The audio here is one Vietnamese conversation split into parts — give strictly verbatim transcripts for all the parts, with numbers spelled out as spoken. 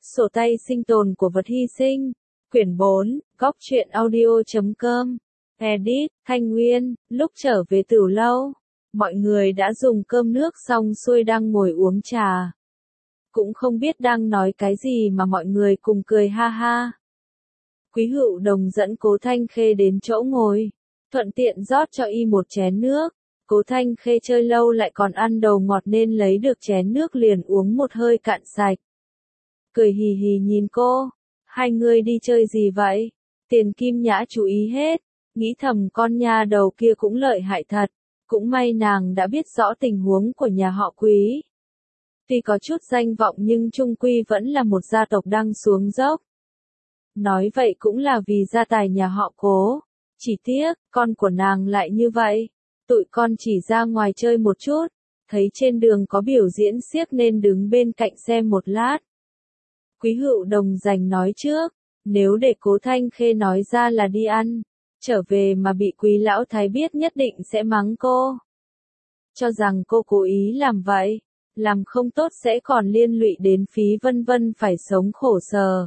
Sổ tay sinh tồn của vật hy sinh. Quyển bốn, góc truyện audio.com. Edit, Thanh Nguyên, lúc trở về Tửu Lâu. Mọi người đã dùng cơm nước xong xuôi đang ngồi uống trà. Cũng không biết đang nói cái gì mà mọi người cùng cười ha ha. Quý Hữu Đồng dẫn Cố Thanh Khê đến chỗ ngồi, thuận tiện rót cho y một chén nước. Cố Thanh Khê chơi lâu lại còn ăn đầu ngọt nên lấy được chén nước liền uống một hơi cạn sạch. Cười hì hì nhìn cô, hai người đi chơi gì vậy? Tiền Kim Nhã chú ý hết, nghĩ thầm con nha đầu kia cũng lợi hại thật, cũng may nàng đã biết rõ tình huống của nhà họ Quý. Tuy có chút danh vọng nhưng chung quy vẫn là một gia tộc đang xuống dốc. Nói vậy cũng là vì gia tài nhà họ Cố, chỉ tiếc, con của nàng lại như vậy. Tụi con chỉ ra ngoài chơi một chút, thấy trên đường có biểu diễn xiếc nên đứng bên cạnh xem một lát. Quý Hữu Đồng giành nói trước, nếu để Cố Thanh Khê nói ra là đi ăn, trở về mà bị Quý Lão Thái biết nhất định sẽ mắng cô. Cho rằng cô cố ý làm vậy, làm không tốt sẽ còn liên lụy đến Phí Vân Vân phải sống khổ sở.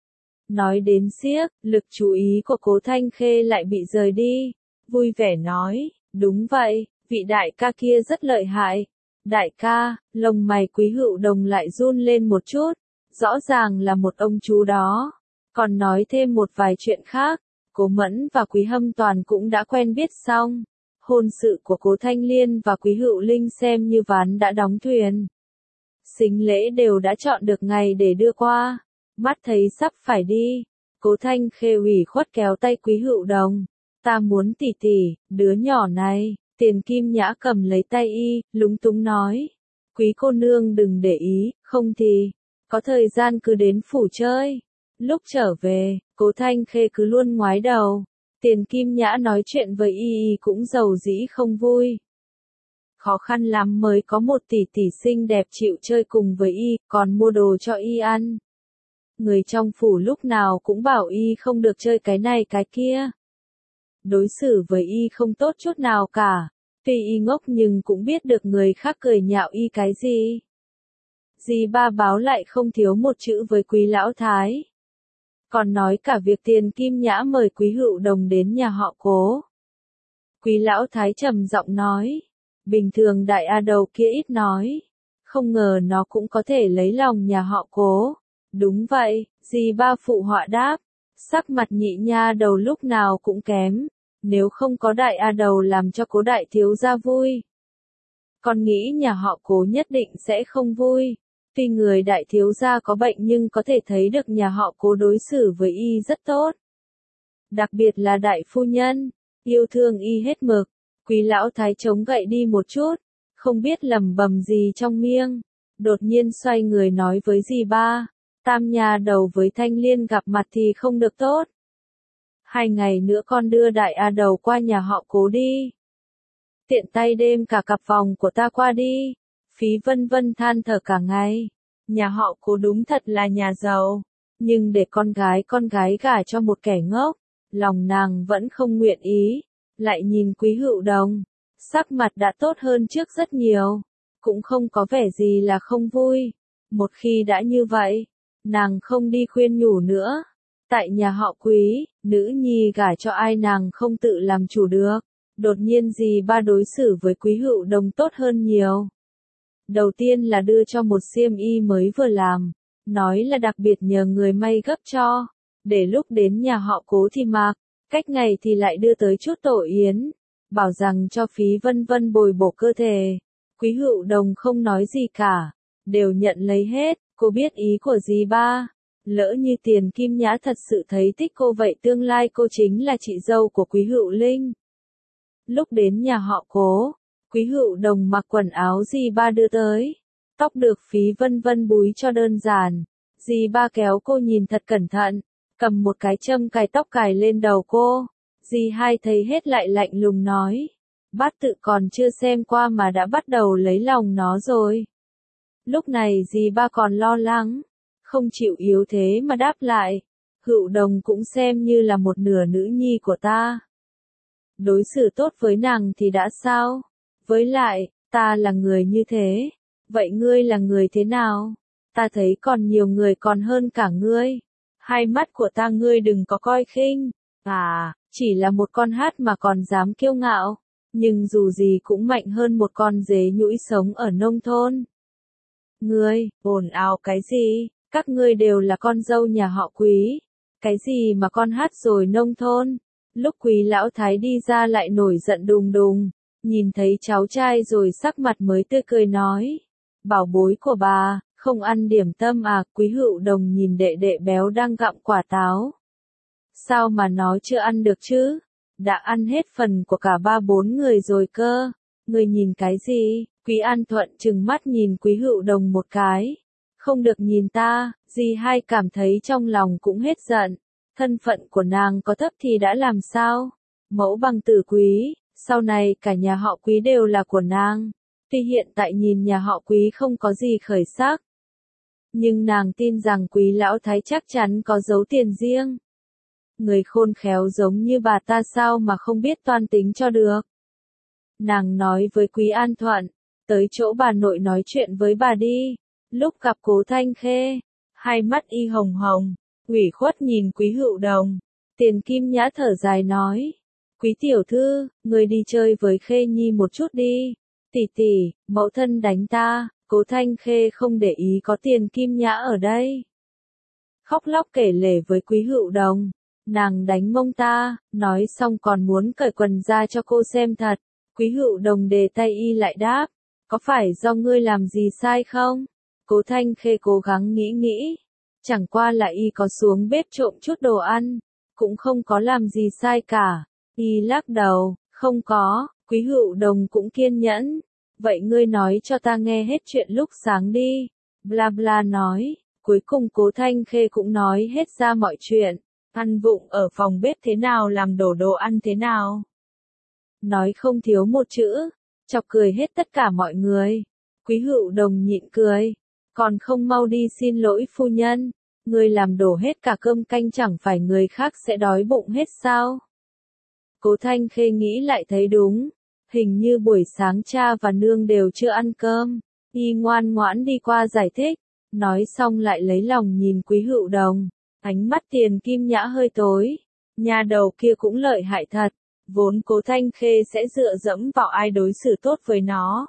Nói đến xiếc, lực chú ý của Cố Thanh Khê lại bị rời đi, vui vẻ nói, đúng vậy, vị đại ca kia rất lợi hại. Đại ca, lông mày Quý Hữu Đồng lại run lên một chút, rõ ràng là một ông chú đó. Còn nói thêm một vài chuyện khác, Cố Mẫn và Quý Hâm Toàn cũng đã quen biết xong. Hôn sự của Cố Thanh Liên và Quý Hữu Linh xem như ván đã đóng thuyền. Sính lễ đều đã chọn được ngày để đưa qua. Mắt thấy sắp phải đi, Cố Thanh Khê ủy khuất kéo tay Quý Hữu Đồng. Ta muốn tỉ tỉ, đứa nhỏ này. Tiền Kim Nhã cầm lấy tay y, lúng túng nói. Quý cô nương đừng để ý, không thì, có thời gian cứ đến phủ chơi. Lúc trở về, Cố Thanh Khê cứ luôn ngoái đầu. Tiền Kim Nhã nói chuyện với y y cũng giàu dĩ không vui. Khó khăn lắm mới có một tỷ tỷ xinh đẹp chịu chơi cùng với y, còn mua đồ cho y ăn. Người trong phủ lúc nào cũng bảo y không được chơi cái này cái kia. Đối xử với y không tốt chút nào cả. Tuy y ngốc nhưng cũng biết được người khác cười nhạo y cái gì. Dì ba báo lại không thiếu một chữ với Quý Lão Thái. Còn nói cả việc Tiền Kim Nhã mời Quý Hữu Đồng đến nhà họ Cố. Quý Lão Thái trầm giọng nói. Bình thường đại a đầu kia ít nói. Không ngờ nó cũng có thể lấy lòng nhà họ Cố. Đúng vậy, dì ba phụ họa đáp. Sắc mặt nhị nha đầu lúc nào cũng kém. Nếu không có đại a đầu làm cho Cố đại thiếu gia vui. Con nghĩ nhà họ Cố nhất định sẽ không vui. Tuy người đại thiếu gia có bệnh nhưng có thể thấy được nhà họ Cố đối xử với y rất tốt. Đặc biệt là đại phu nhân, yêu thương y hết mực. Quý Lão Thái chống gậy đi một chút, không biết lẩm bẩm gì trong miệng. Đột nhiên xoay người nói với dì ba, Tam nhà đầu với Thanh Liên gặp mặt thì không được tốt. Hai ngày nữa con đưa đại a đầu qua nhà họ Cố đi. Tiện tay đêm cả cặp vòng của ta qua đi. Phí Vân Vân than thở cả ngày. Nhà họ Cố đúng thật là nhà giàu. Nhưng để con gái con gái gả cho một kẻ ngốc, lòng nàng vẫn không nguyện ý. Lại nhìn Quý Hữu Đồng, sắc mặt đã tốt hơn trước rất nhiều. Cũng không có vẻ gì là không vui. Một khi đã như vậy, nàng không đi khuyên nhủ nữa. Tại nhà họ Quý, nữ nhi gả cho ai nàng không tự làm chủ được. Đột nhiên dì ba đối xử với Quý Hữu Đồng tốt hơn nhiều. Đầu tiên là đưa cho một xiêm y mới vừa làm, nói là đặc biệt nhờ người may gấp cho, để lúc đến nhà họ Cố thì mặc, cách ngày thì lại đưa tới chút tổ yến, bảo rằng cho Phí Vân Vân bồi bổ cơ thể. Quý Hữu Đồng không nói gì cả, đều nhận lấy hết, cô biết ý của dì ba. Lỡ như Tiền Kim Nhã thật sự thấy thích cô vậy tương lai cô chính là chị dâu của Quý Hữu Linh. Lúc đến nhà họ Cố, Quý Hữu Đồng mặc quần áo dì ba đưa tới. Tóc được Phí Vân Vân búi cho đơn giản. Dì ba kéo cô nhìn thật cẩn thận, cầm một cái châm cài tóc cài lên đầu cô. Dì hai thấy hết lại lạnh lùng nói. Bát tự còn chưa xem qua mà đã bắt đầu lấy lòng nó rồi. Lúc này dì ba còn lo lắng, không chịu yếu thế mà đáp lại. Hữu Đồng cũng xem như là một nửa nữ nhi của ta. Đối xử tốt với nàng thì đã sao? Với lại, ta là người như thế. Vậy ngươi là người thế nào? ta thấy còn nhiều người còn hơn cả ngươi. Hai mắt của ta ngươi đừng có coi khinh. À, chỉ là một con hát mà còn dám kiêu ngạo. Nhưng dù gì cũng mạnh hơn một con dế nhũi sống ở nông thôn. Ngươi, ồn ào cái gì? Các ngươi đều là con dâu nhà họ Quý. Cái gì mà con hát rồi nông thôn? Lúc Quý lão thái đi ra lại nổi giận đùng đùng. Nhìn thấy cháu trai rồi sắc mặt mới tươi cười nói. Bảo bối của bà, không ăn điểm tâm à? Quý Hữu Đồng nhìn đệ đệ béo đang gặm quả táo. Sao mà nó chưa ăn được chứ? Đã ăn hết phần của cả ba bốn người rồi cơ. Người nhìn cái gì? Quý An Thuận trừng mắt nhìn Quý Hữu Đồng một cái. Không được nhìn ta, dì hai cảm thấy trong lòng cũng hết giận. Thân phận của nàng có thấp thì đã làm sao? Mẫu bằng tử Quý, sau này cả nhà họ Quý đều là của nàng. Tuy hiện tại nhìn nhà họ Quý không có gì khởi sắc. Nhưng nàng tin rằng Quý lão thái chắc chắn có giấu tiền riêng. Người khôn khéo giống như bà ta sao mà không biết toan tính cho được. Nàng nói với Quý An Thuận, tới chỗ bà nội nói chuyện với bà đi. Lúc gặp Cố Thanh Khê, hai mắt y hồng hồng, ủy khuất nhìn Quý Hữu Đồng. Tiền Kim Nhã thở dài nói, Quý tiểu thư, người đi chơi với Khê Nhi một chút đi. Tỷ tỷ, mẫu thân đánh ta. Cố Thanh Khê không để ý có Tiền Kim Nhã ở đây. Khóc lóc kể lể với Quý Hữu Đồng. Nàng đánh mông ta, nói xong còn muốn cởi quần ra cho cô xem thật. Quý Hữu Đồng đề tay y lại đáp. Có phải do ngươi làm gì sai không? Cố Thanh Khê cố gắng nghĩ nghĩ. Chẳng qua là y có xuống bếp trộm chút đồ ăn. Cũng không có làm gì sai cả. Y lắc đầu, không có. Quý Hữu Đồng cũng kiên nhẫn. Vậy ngươi nói cho ta nghe hết chuyện lúc sáng đi. Bla bla nói. Cuối cùng Cố Thanh Khê cũng nói hết ra mọi chuyện. Ăn vụng ở phòng bếp thế nào, làm đổ đồ ăn thế nào. Nói không thiếu một chữ. Chọc cười hết tất cả mọi người. Quý Hữu Đồng nhịn cười. Còn không mau đi xin lỗi phu nhân. Ngươi làm đổ hết cả cơm canh chẳng phải người khác sẽ đói bụng hết sao? Cố Thanh Khê nghĩ lại thấy đúng. Hình như buổi sáng cha và nương đều chưa ăn cơm. Y ngoan ngoãn đi qua giải thích. Nói xong lại lấy lòng nhìn Quý Hữu Đồng. Ánh mắt Tiền Kim Nhã hơi tối. Nhà đầu kia cũng lợi hại thật. Vốn Cố Thanh Khê sẽ dựa dẫm vào ai đối xử tốt với nó.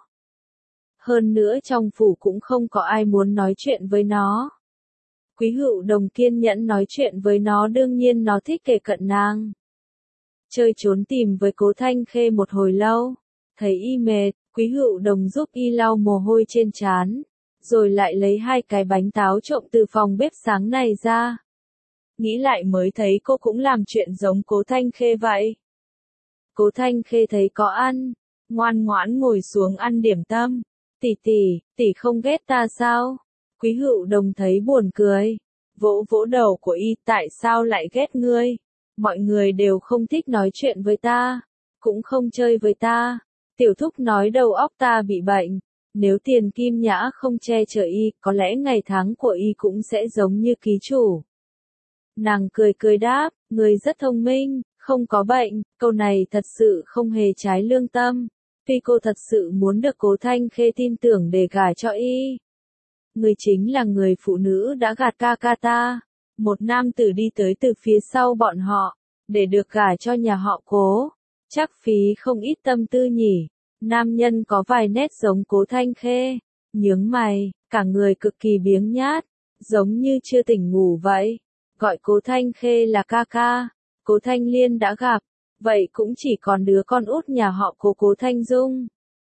Hơn nữa trong phủ cũng không có ai muốn nói chuyện với nó. Quý Hữu Đồng kiên nhẫn nói chuyện với nó, đương nhiên nó thích kề cận nàng. Chơi trốn tìm với Cố Thanh Khê một hồi lâu. Thấy y mệt, Quý Hữu Đồng giúp y lau mồ hôi trên trán. Rồi lại lấy hai cái bánh táo trộm từ phòng bếp sáng này ra. Nghĩ lại mới thấy cô cũng làm chuyện giống Cố Thanh Khê vậy. Cố Thanh Khê thấy có ăn, ngoan ngoãn ngồi xuống ăn điểm tâm. Tỷ tỷ, tỷ không ghét ta sao? Quý Hữu Đồng thấy buồn cười. Vỗ vỗ đầu của y, tại sao lại ghét ngươi? Mọi người đều không thích nói chuyện với ta. Cũng không chơi với ta. Tiểu thúc nói đầu óc ta bị bệnh. Nếu Tiền Kim Nhã không che chở y, có lẽ ngày tháng của y cũng sẽ giống như ký chủ. Nàng cười cười đáp, người rất thông minh, không có bệnh. Câu này thật sự không hề trái lương tâm. Tuy cô thật sự muốn được Cố Thanh Khê tin tưởng để gả cho y. Người chính là người phụ nữ đã gạt ca ca ta. Một nam tử đi tới từ phía sau bọn họ, để được gả cho nhà họ Cố. Chắc phí không ít tâm tư nhỉ. Nam nhân có vài nét giống Cố Thanh Khê. Nhướng mày, cả người cực kỳ biếng nhát. Giống như chưa tỉnh ngủ vậy. Gọi Cố Thanh Khê là ca ca. Cố Thanh Liên đã gặp. Vậy cũng chỉ còn đứa con út nhà họ Cố, Cố Thanh Dung.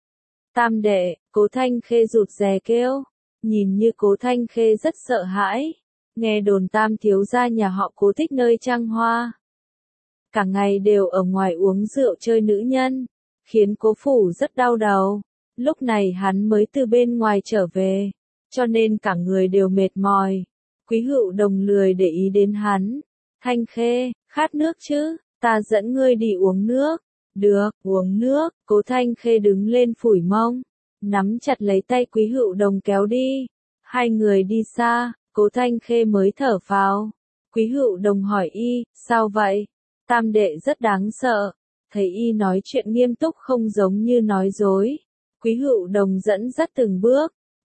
Tam đệ, Cố Thanh Khê rụt rè kêu. Nhìn như Cố Thanh Khê rất sợ hãi. Nghe đồn Tam thiếu gia nhà họ Cố thích nơi trăng hoa. Cả ngày đều ở ngoài uống rượu chơi nữ nhân. Khiến Cố phủ rất đau đầu. Lúc này hắn mới từ bên ngoài trở về. Cho nên cả người đều mệt mỏi. Quý Hữu Đồng lười để ý đến hắn. Thanh Khê, khát nước chứ? Ta dẫn ngươi đi uống nước. Được, uống nước. Cố Thanh Khê đứng lên phủi mông. Nắm chặt lấy tay Quý Hữu Đồng kéo đi. Hai người đi xa, Cố Thanh Khê mới thở phào. Quý Hữu Đồng hỏi y, sao vậy? Tam đệ rất đáng sợ. Thấy y nói chuyện nghiêm túc không giống như nói dối. Quý Hữu Đồng dẫn dắt từng bước.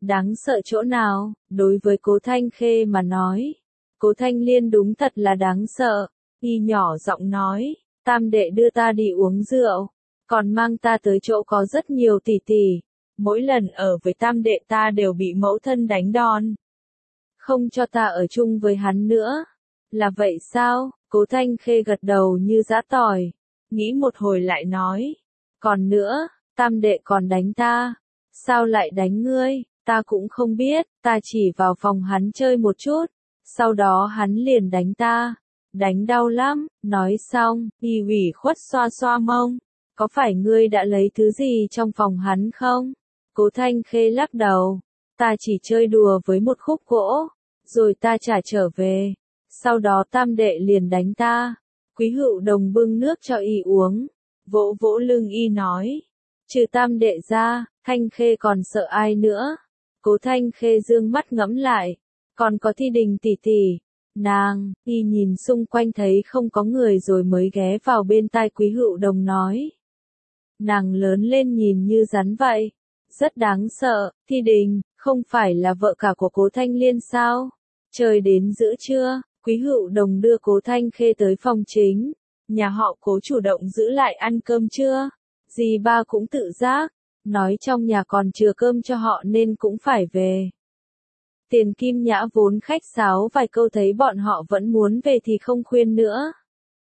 Đáng sợ chỗ nào? Đối với Cố Thanh Khê mà nói, Cố Thanh Liên đúng thật là đáng sợ. Y nhỏ giọng nói, tam đệ đưa ta đi uống rượu, còn mang ta tới chỗ có rất nhiều tỷ tỷ. Mỗi lần ở với tam đệ ta đều bị mẫu thân đánh đòn. Không cho ta ở chung với hắn nữa. Là vậy sao? Cố Thanh Khê gật đầu như giã tỏi. Nghĩ một hồi lại nói. Còn nữa, tam đệ còn đánh ta. Sao lại đánh ngươi? Ta cũng không biết, ta chỉ vào phòng hắn chơi một chút. Sau đó hắn liền đánh ta. Đánh đau lắm, nói xong, y ủy khuất xoa xoa mông. Có phải ngươi đã lấy thứ gì trong phòng hắn không? Cố Thanh Khê lắc đầu. Ta chỉ chơi đùa với một khúc gỗ, rồi ta trả trở về. Sau đó tam đệ liền đánh ta. Quý Hữu Đồng bưng nước cho y uống, vỗ vỗ lưng y nói. Trừ tam đệ ra, Thanh Khê còn sợ ai nữa? Cố Thanh Khê dương mắt ngẫm lại. Còn có Thi Đình tỷ tỷ. Nàng, y nhìn xung quanh thấy không có người rồi mới ghé vào bên tai Quý Hữu Đồng nói. Nàng lớn lên nhìn như rắn vậy. Rất đáng sợ. Thi Đình, không phải là vợ cả của Cố Thanh Liên sao? Trời đến giữa trưa, Quý Hữu Đồng đưa Cố Thanh Khê tới phòng chính. Nhà họ Cố chủ động giữ lại ăn cơm trưa. Dì ba cũng tự giác, nói trong nhà còn chừa cơm cho họ nên cũng phải về. Tiền Kim Nhã vốn khách sáo vài câu thấy bọn họ vẫn muốn về thì không khuyên nữa.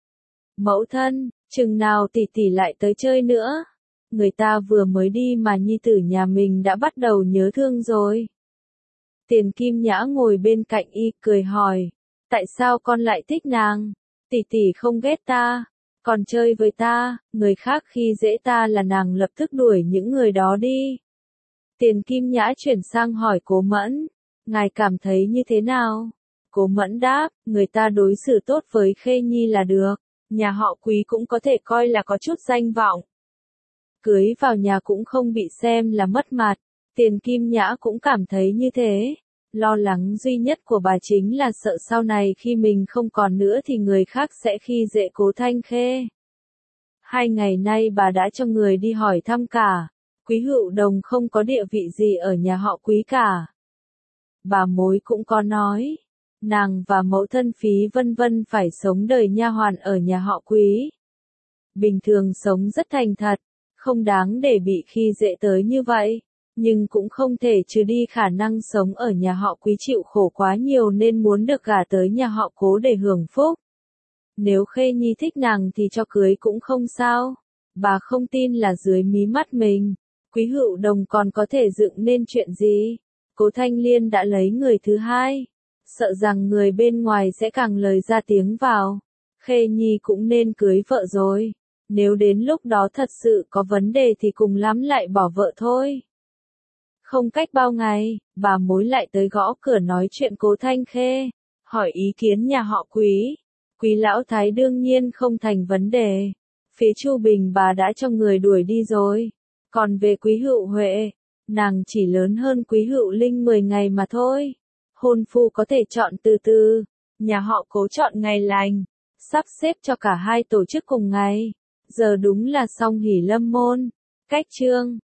Mẫu thân, chừng nào tỷ tỷ lại tới chơi nữa? Người ta vừa mới đi mà nhi tử nhà mình đã bắt đầu nhớ thương rồi. Tiền Kim Nhã ngồi bên cạnh y cười hỏi. Tại sao con lại thích nàng? Tỷ tỷ không ghét ta, còn chơi với ta, người khác khi dễ ta là nàng lập tức đuổi những người đó đi. Tiền Kim Nhã chuyển sang hỏi Cố Mẫn. Ngài cảm thấy như thế nào? Cố Mẫn đáp, người ta đối xử tốt với Khê Nhi là được. Nhà họ Quý cũng có thể coi là có chút danh vọng. Cưới vào nhà cũng không bị xem là mất mặt. Tiền Kim Nhã cũng cảm thấy như thế. Lo lắng duy nhất của bà chính là sợ sau này khi mình không còn nữa thì người khác sẽ khi dễ Cố Thanh Khê. Hai ngày nay bà đã cho người đi hỏi thăm cả. Quý Hữu Đồng không có địa vị gì ở nhà họ Quý cả. Bà mối cũng có nói. Nàng và mẫu thân Phí Vân Vân phải sống đời nha hoàn ở nhà họ Quý. Bình thường sống rất thành thật, không đáng để bị khi dễ tới như vậy. Nhưng cũng không thể trừ đi khả năng sống ở nhà họ Quý chịu khổ quá nhiều nên muốn được gả tới nhà họ Cố để hưởng phúc. Nếu Khê Nhi thích nàng thì cho cưới cũng không sao. Bà không tin là dưới mí mắt mình, Quý Hữu Đồng còn có thể dựng nên chuyện gì. Cố Thanh Liên đã lấy người thứ hai. Sợ rằng người bên ngoài sẽ càng lời ra tiếng vào. Khê Nhi cũng nên cưới vợ rồi. Nếu đến lúc đó thật sự có vấn đề thì cùng lắm lại bỏ vợ thôi. Không cách bao ngày, bà mối lại tới gõ cửa nói chuyện Cố Thanh Khê. Hỏi ý kiến nhà họ Quý. Quý lão thái đương nhiên không thành vấn đề. Phía Chu Bình bà đã cho người đuổi đi rồi. Còn về Quý Hữu Huệ, nàng chỉ lớn hơn Quý Hữu Linh mười ngày mà thôi. Hôn phu có thể chọn từ từ. Nhà họ Cố chọn ngày lành. Sắp xếp cho cả hai tổ chức cùng ngày. Giờ đúng là song hỷ lâm môn. Cách chương